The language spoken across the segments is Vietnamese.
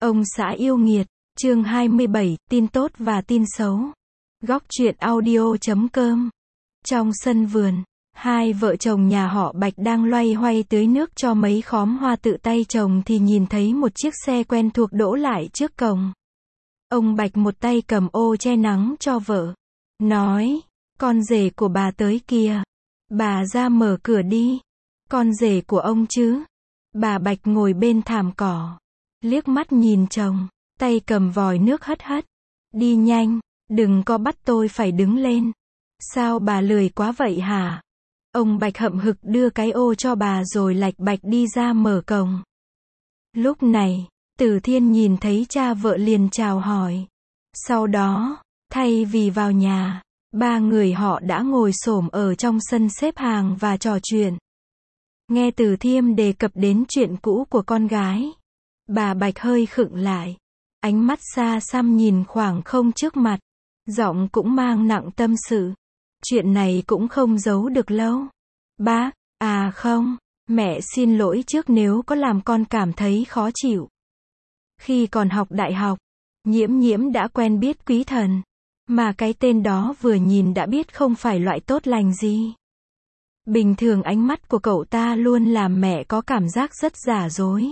Ông xã yêu nghiệt, chương 27, tin tốt và tin xấu. Góc truyện audio.com. Trong sân vườn, hai vợ chồng nhà họ Bạch đang loay hoay tưới nước cho mấy khóm hoa tự tay trồng thì nhìn thấy một chiếc xe quen thuộc đỗ lại trước cổng. Ông Bạch một tay cầm ô che nắng cho vợ, nói, con rể của bà tới kìa, bà ra mở cửa đi. Con rể của ông chứ? Bà Bạch ngồi bên thảm cỏ, liếc mắt nhìn chồng, tay cầm vòi nước hất hất. Đi nhanh, đừng có bắt tôi phải đứng lên. Sao bà lười quá vậy hả? Ông Bạch hậm hực đưa cái ô cho bà rồi lạch bạch đi ra mở cổng. Lúc này, Từ Thiên nhìn thấy cha vợ liền chào hỏi. Sau đó, thay vì vào nhà, ba người họ đã ngồi xổm ở trong sân xếp hàng và trò chuyện. Nghe Từ Thiêm đề cập đến chuyện cũ của con gái, bà Bạch hơi khựng lại, ánh mắt xa xăm nhìn khoảng không trước mặt, giọng cũng mang nặng tâm sự. Chuyện này cũng không giấu được lâu. Bác, à không, mẹ xin lỗi trước nếu có làm con cảm thấy khó chịu. Khi còn học đại học, Nhiễm Nhiễm đã quen biết Quý Thần, mà cái tên đó vừa nhìn đã biết không phải loại tốt lành gì. Bình thường ánh mắt của cậu ta luôn làm mẹ có cảm giác rất giả dối.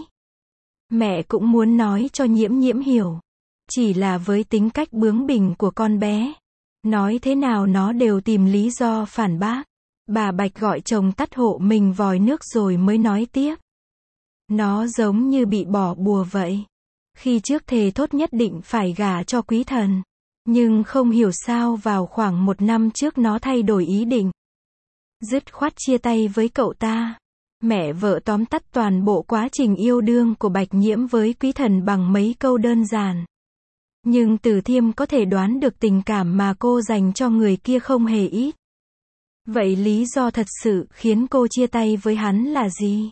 Mẹ cũng muốn nói cho Nhiễm Nhiễm hiểu, chỉ là với tính cách bướng bỉnh của con bé, nói thế nào nó đều tìm lý do phản bác. Bà Bạch gọi chồng tắt hộ mình vòi nước rồi mới nói tiếp. Nó giống như bị bỏ bùa vậy. Khi trước thề thốt nhất định phải gả cho Quý Thần, nhưng không hiểu sao vào khoảng 1 năm trước nó thay đổi ý định, dứt khoát chia tay với cậu ta. Mẹ vợ tóm tắt toàn bộ quá trình yêu đương của Bạch Nhiễm với Quý Thần bằng mấy câu đơn giản. Nhưng Từ Thiêm có thể đoán được tình cảm mà cô dành cho người kia không hề ít. Vậy lý do thật sự khiến cô chia tay với hắn là gì?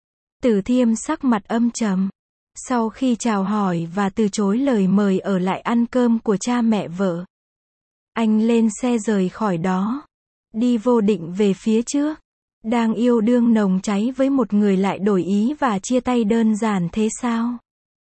Từ Thiêm sắc mặt âm trầm. Sau khi chào hỏi và từ chối lời mời ở lại ăn cơm của cha mẹ vợ, anh lên xe rời khỏi đó, đi vô định về phía trước. Đang yêu đương nồng cháy với một người lại đổi ý và chia tay đơn giản thế sao?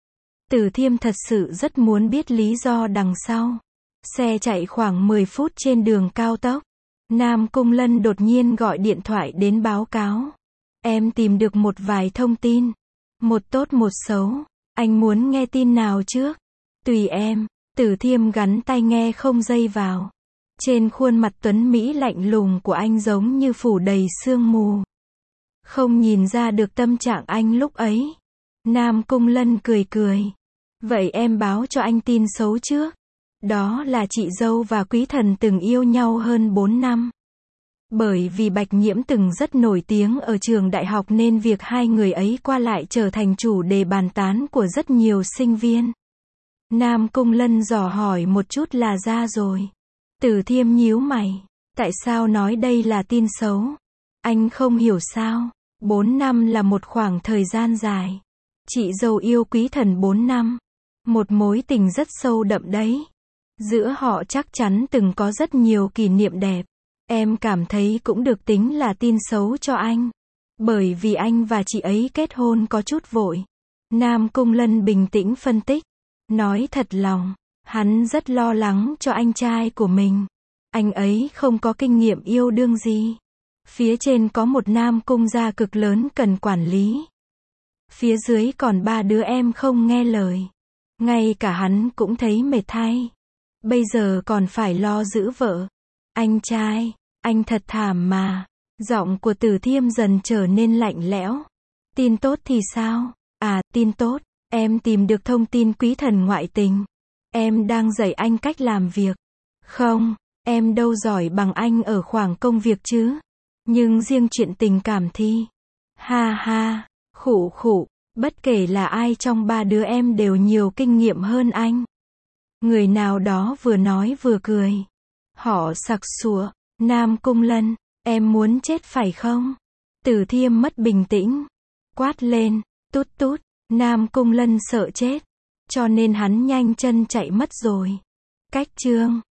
Từ Thiêm thật sự rất muốn biết lý do đằng sau. Xe chạy khoảng 10 phút trên đường cao tốc, Nam Cung Lân đột nhiên gọi điện thoại đến báo cáo. Em tìm được một vài thông tin, một tốt một xấu, anh muốn nghe tin nào trước? Tùy em. Từ Thiêm gắn tai nghe không dây vào. Trên khuôn mặt tuấn mỹ lạnh lùng của anh giống như phủ đầy sương mù, không nhìn ra được tâm trạng anh lúc ấy. Nam Cung Lân cười cười. Vậy em báo cho anh tin xấu trước. Đó là chị dâu và Quý Thần từng yêu nhau hơn 4 năm. Bởi vì Bạch Nhiễm từng rất nổi tiếng ở trường đại học nên việc hai người ấy qua lại trở thành chủ đề bàn tán của rất nhiều sinh viên. Nam Cung Lân dò hỏi một chút là ra rồi. Từ Thiêm nhíu mày. Tại sao nói đây là tin xấu? Anh không hiểu sao? 4 năm là một khoảng thời gian dài. Chị dâu yêu Quý Thần 4 năm. Một mối tình rất sâu đậm đấy. Giữa họ chắc chắn từng có rất nhiều kỷ niệm đẹp. Em cảm thấy cũng được tính là tin xấu cho anh. Bởi vì anh và chị ấy kết hôn có chút vội. Nam Cung Lân bình tĩnh phân tích. Nói thật lòng, hắn rất lo lắng cho anh trai của mình. Anh ấy không có kinh nghiệm yêu đương gì. Phía trên có một Nam Cung gia cực lớn cần quản lý. Phía dưới còn 3 đứa em không nghe lời. Ngay cả hắn cũng thấy mệt thay. Bây giờ còn phải lo giữ vợ. Anh trai, anh thật thảm mà. Giọng của Từ Thiêm dần trở nên lạnh lẽo. Tin tốt thì sao? À, tin tốt, em tìm được thông tin Quý Thần ngoại tình. Em đang dạy anh cách làm việc. Không, em đâu giỏi bằng anh ở khoảng công việc chứ. Nhưng riêng chuyện tình cảm thì... Ha ha, khụ khụ, bất kể là ai trong 3 đứa em đều nhiều kinh nghiệm hơn anh. Người nào đó vừa nói vừa cười. Họ sặc sụa. Nam Cung Lân, em muốn chết phải không? Từ Thiêm mất bình tĩnh, quát lên, tút tút. Nam Cung Lân sợ chết, cho nên hắn nhanh chân chạy mất rồi. Cách chương